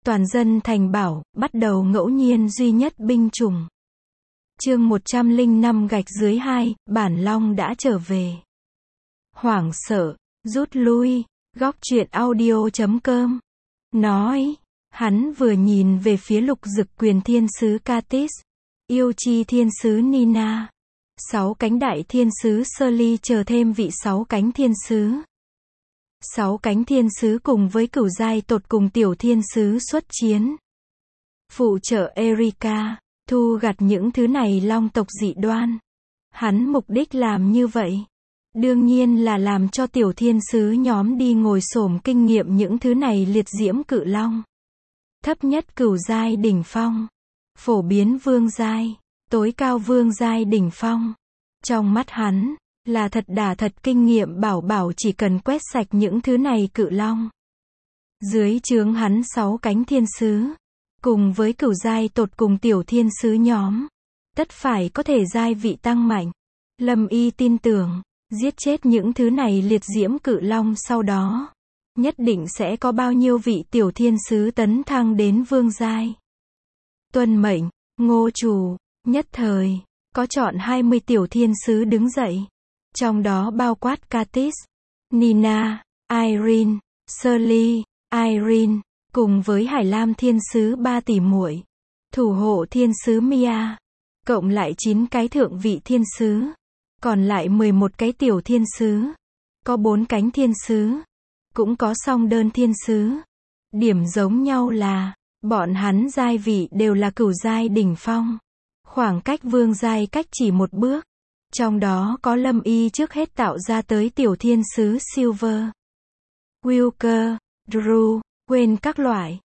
Toàn dân thành bảo, bắt đầu ngẫu nhiên duy nhất binh chủng. Chương 105-2, Bản Long đã trở về. Hoảng sợ, rút lui, góc truyện audio.com. Nói, hắn vừa nhìn về phía Lục Dực Quyền Thiên Sứ Katis, Yêu Chi Thiên Sứ Nina, 6 cánh đại thiên sứ Surly chờ thêm vị 6 cánh thiên sứ. 6 cánh thiên sứ cùng với cửu giai tột cùng tiểu thiên sứ xuất chiến. Phụ trợ Erika, thu gặt những thứ này long tộc dị đoan. Hắn mục đích làm như vậy, đương nhiên là làm cho tiểu thiên sứ nhóm đi ngồi xổm kinh nghiệm những thứ này liệt diễm cự long. Thấp nhất cửu giai đỉnh phong, phổ biến vương giai, tối cao vương giai đỉnh phong. Trong mắt hắn, là thật đà thật kinh nghiệm bảo chỉ cần quét sạch những thứ này cự long. Dưới trướng hắn 6 cánh thiên sứ, cùng với cửu giai tột cùng tiểu thiên sứ nhóm, tất phải có thể giai vị tăng mạnh. Lâm Y tin tưởng, giết chết những thứ này liệt diễm cự long sau đó, nhất định sẽ có bao nhiêu vị tiểu thiên sứ tấn thăng đến vương giai. Tuân mệnh, Ngô Chủ, nhất thời, có chọn 20 tiểu thiên sứ đứng dậy. Trong đó bao quát Katis, Nina, Irene, Surly, Irene, cùng với Hải Lam thiên sứ 3 tỷ muội, thủ hộ thiên sứ Mia, cộng lại 9 cái thượng vị thiên sứ, còn lại 11 cái tiểu thiên sứ, có 4 cánh thiên sứ, cũng có song đơn thiên sứ. Điểm giống nhau là, bọn hắn giai vị đều là cửu giai đỉnh phong, khoảng cách vương giai cách chỉ một bước. Trong đó có Lâm Y trước hết tạo ra tới tiểu thiên sứ Silver, Wilker, Drew, quên các loại,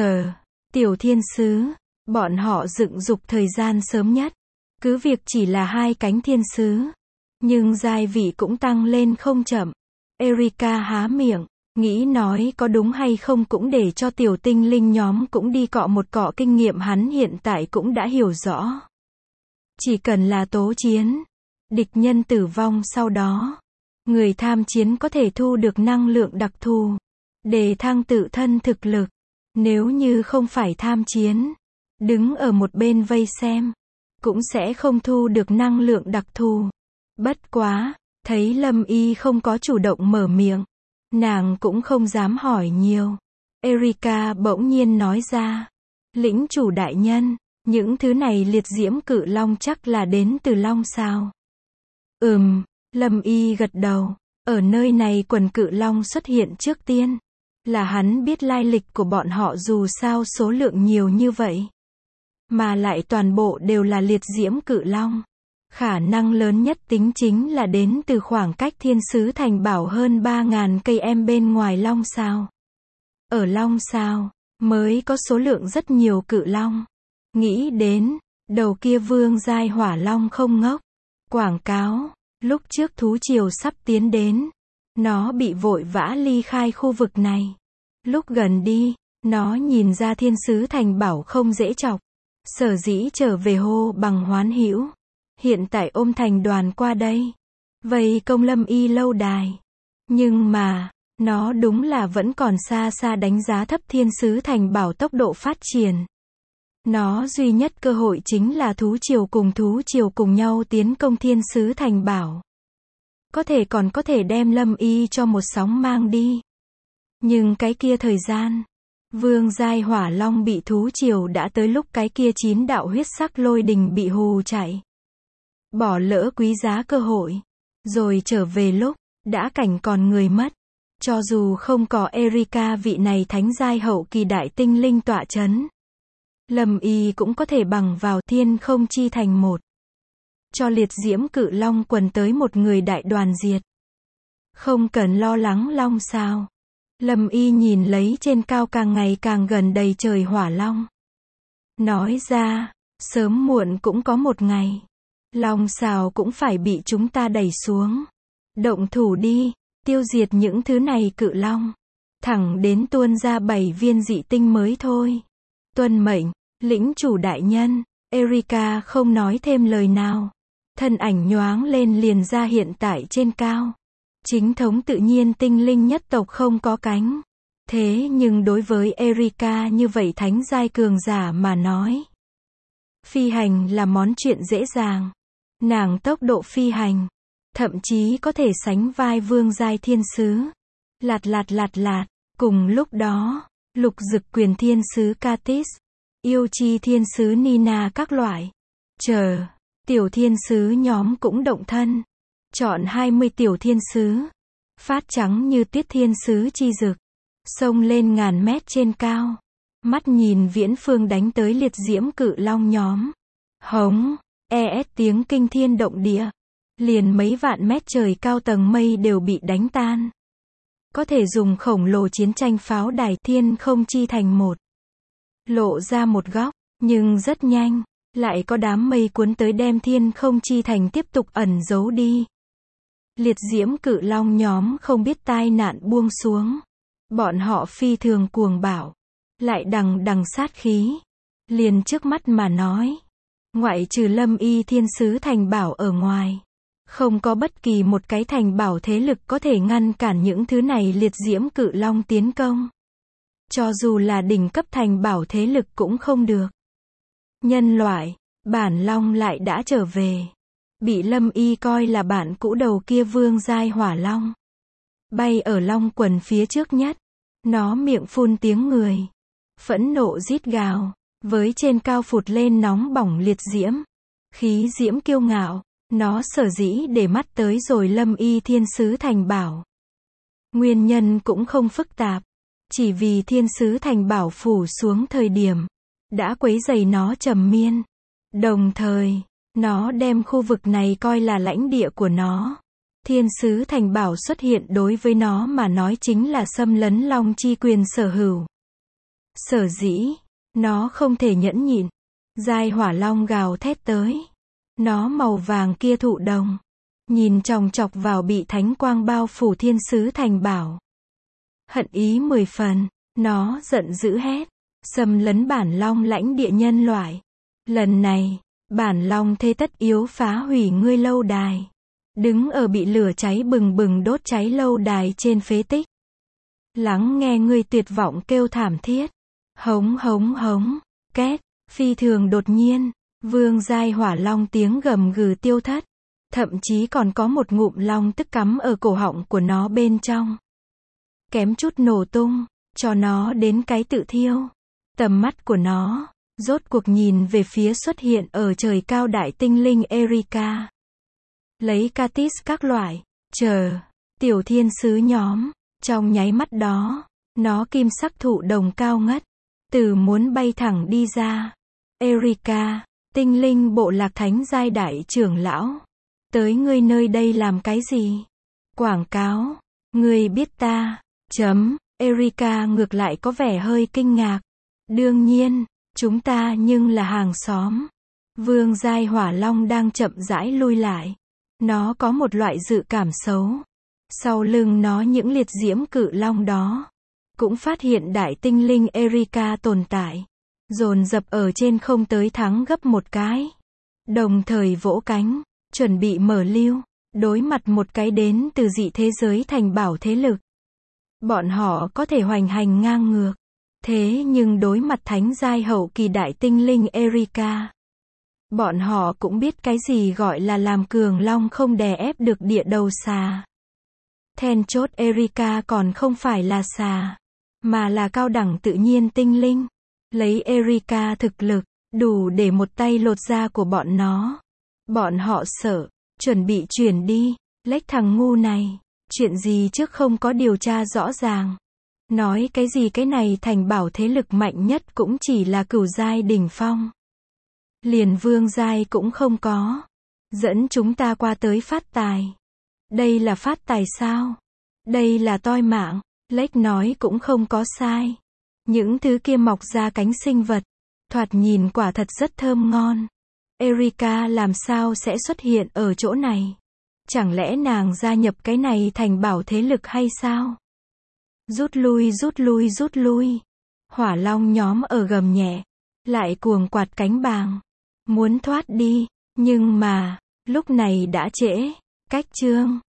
tiểu thiên sứ, bọn họ dựng dục thời gian sớm nhất. Cứ việc chỉ là 2 cánh thiên sứ, nhưng giai vị cũng tăng lên không chậm. Erika há miệng, nghĩ nói có đúng hay không cũng để cho tiểu tinh linh nhóm cũng đi cọ một cọ kinh nghiệm hắn hiện tại cũng đã hiểu rõ. Chỉ cần là tố chiến, địch nhân tử vong sau đó, người tham chiến có thể thu được năng lượng đặc thù, để thăng tự thân thực lực. Nếu như không phải tham chiến, đứng ở một bên vây xem, cũng sẽ không thu được năng lượng đặc thù. Bất quá, thấy Lâm Y không có chủ động mở miệng, nàng cũng không dám hỏi nhiều. Erika bỗng nhiên nói ra, lĩnh chủ đại nhân, những thứ này liệt diễm cự long chắc là đến từ long sao? Lâm Y gật đầu, ở nơi này quần cự long xuất hiện trước tiên, là hắn biết lai lịch của bọn họ dù sao số lượng nhiều như vậy. Mà lại toàn bộ đều là liệt diễm cự long. Khả năng lớn nhất tính chính là đến từ khoảng cách thiên sứ thành bảo hơn 3.000 cây bên ngoài long sao. Ở long sao, mới có số lượng rất nhiều cự long. Nghĩ đến, đầu kia vương giai hỏa long không ngốc. Quảng cáo, lúc trước thú triều sắp tiến đến, nó bị vội vã ly khai khu vực này. Lúc gần đi, nó nhìn ra thiên sứ thành bảo không dễ chọc. Sở dĩ trở về hô bằng hoán hữu. Hiện tại ôm thành đoàn qua đây, vây công Lâm Y lâu đài. Nhưng mà, nó đúng là vẫn còn xa xa đánh giá thấp thiên sứ thành bảo tốc độ phát triển. Nó duy nhất cơ hội chính là thú triều cùng nhau tiến công thiên sứ thành bảo. Còn có thể đem Lâm Y cho một sóng mang đi. Nhưng cái kia thời gian, vương giai hỏa long bị thú triều đã tới lúc cái kia 9 đạo huyết sắc lôi đình bị hù chạy. Bỏ lỡ quý giá cơ hội, rồi trở về lúc, đã cảnh còn người mất. Cho dù không có Erika vị này thánh giai hậu kỳ đại tinh linh tọa chấn, Lâm Y cũng có thể bằng vào thiên không chi thành một. Cho liệt diễm cự long quần tới một người đại đoàn diệt. Không cần lo lắng long sao. Lâm Y nhìn lấy trên cao càng ngày càng gần đầy trời hỏa long. Nói ra, sớm muộn cũng có một ngày. Long sao cũng phải bị chúng ta đẩy xuống. Động thủ đi, tiêu diệt những thứ này cự long. Thẳng đến tuôn ra 7 viên dị tinh mới thôi. Tuân mệnh, lĩnh chủ đại nhân. Erika không nói thêm lời nào. Thân ảnh nhoáng lên liền ra hiện tại trên cao. Chính thống tự nhiên tinh linh nhất tộc không có cánh. Thế nhưng đối với Erika như vậy thánh giai cường giả mà nói, phi hành là món chuyện dễ dàng. Nàng tốc độ phi hành, thậm chí có thể sánh vai vương giai thiên sứ. Lạt lạt lạt lạt, cùng lúc đó, lục dực quyền thiên sứ Katis, yêu chi thiên sứ Nina các loại. Tiểu thiên sứ nhóm cũng động thân. Chọn 20 tiểu thiên sứ, phát trắng như tuyết thiên sứ chi dực, xông lên ngàn mét trên cao. Mắt nhìn viễn phương đánh tới liệt diễm cự long nhóm. Hống, tiếng kinh thiên động địa. Liền mấy vạn mét trời cao tầng mây đều bị đánh tan. Có thể dùng khổng lồ chiến tranh pháo đài thiên không chi thành một. Lộ ra một góc, nhưng rất nhanh, lại có đám mây cuốn tới đem thiên không chi thành tiếp tục ẩn giấu đi. Liệt diễm cự long nhóm không biết tai nạn buông xuống. Bọn họ phi thường cuồng bạo, lại đằng đằng sát khí. Liền trước mắt mà nói, ngoại trừ Lâm Y thiên sứ thành bảo ở ngoài, không có bất kỳ một cái thành bảo thế lực có thể ngăn cản những thứ này liệt diễm cự long tiến công. Cho dù là đỉnh cấp thành bảo thế lực cũng không được. Nhân loại, bản long lại đã trở về. Bị Lâm Y coi là bạn cũ đầu kia vương giai hỏa long. Bay ở long quần phía trước nhất. Nó miệng phun tiếng người. Phẫn nộ rít gào. Với trên cao phụt lên nóng bỏng liệt diễm. Khí diễm kiêu ngạo. Nó sở dĩ để mắt tới rồi Lâm Y thiên sứ thành bảo. Nguyên nhân cũng không phức tạp. Chỉ vì thiên sứ thành bảo phủ xuống thời điểm. Đã quấy rầy nó trầm miên. Đồng thời, nó đem khu vực này coi là lãnh địa của nó. Thiên sứ thành bảo xuất hiện đối với nó mà nói chính là xâm lấn long chi quyền sở hữu. Sở dĩ, nó không thể nhẫn nhịn. Giai hỏa long gào thét tới. Nó màu vàng kia thụ đồng. Nhìn chòng chọc vào bị thánh quang bao phủ thiên sứ thành bảo. Hận ý 10 phần, nó giận dữ hét. Xâm lấn bản long lãnh địa nhân loại. Lần này, bản long thế tất yếu phá hủy ngươi lâu đài. Đứng ở bị lửa cháy bừng bừng đốt cháy lâu đài trên phế tích. Lắng nghe ngươi tuyệt vọng kêu thảm thiết. Hống hống hống, két, phi thường đột nhiên, vương giai hỏa long tiếng gầm gừ tiêu thất. Thậm chí còn có một ngụm long tức cắm ở cổ họng của nó bên trong. Kém chút nổ tung, cho nó đến cái tự thiêu. Tầm mắt của nó, rốt cuộc nhìn về phía xuất hiện ở trời cao đại tinh linh Erika. Lấy Katis các loại, tiểu thiên sứ nhóm, trong nháy mắt đó, nó kim sắc thụ đồng cao ngất, từ muốn bay thẳng đi ra. Erika, tinh linh bộ lạc thánh giai đại trưởng lão, tới ngươi nơi đây làm cái gì? Quảng cáo, ngươi biết ta, Erika ngược lại có vẻ hơi kinh ngạc. Đương nhiên, chúng ta nhưng là hàng xóm. Vương giai hỏa long đang chậm rãi lui lại. Nó có một loại dự cảm xấu. Sau lưng nó những liệt diễm cự long đó, cũng phát hiện đại tinh linh Erika tồn tại. Dồn dập ở trên không tới thắng gấp một cái. Đồng thời vỗ cánh, chuẩn bị mở lưu, đối mặt một cái đến từ dị thế giới thành bảo thế lực. Bọn họ có thể hoành hành ngang ngược. Thế nhưng đối mặt thánh giai hậu kỳ đại tinh linh Erika, bọn họ cũng biết cái gì gọi là làm cường long không đè ép được địa đầu xà. Then chốt Erika còn không phải là xà, mà là cao đẳng tự nhiên tinh linh. Lấy Erika thực lực, đủ để một tay lột da của bọn nó. Bọn họ sợ, chuẩn bị chuyển đi. Lách thằng ngu này, chuyện gì trước không có điều tra rõ ràng. Nói cái gì cái này thành bảo thế lực mạnh nhất cũng chỉ là cửu giai đỉnh phong. Liền vương giai cũng không có. Dẫn chúng ta qua tới phát tài. Đây là phát tài sao? Đây là toi mạng. Lách nói cũng không có sai. Những thứ kia mọc ra cánh sinh vật, thoạt nhìn quả thật rất thơm ngon. Erika làm sao sẽ xuất hiện ở chỗ này? Chẳng lẽ nàng gia nhập cái này thành bảo thế lực hay sao? Rút lui rút lui rút lui. Hỏa long nhóm ở gầm nhẹ, lại cuồng quạt cánh bàng, muốn thoát đi, nhưng mà, lúc này đã trễ. Cách chương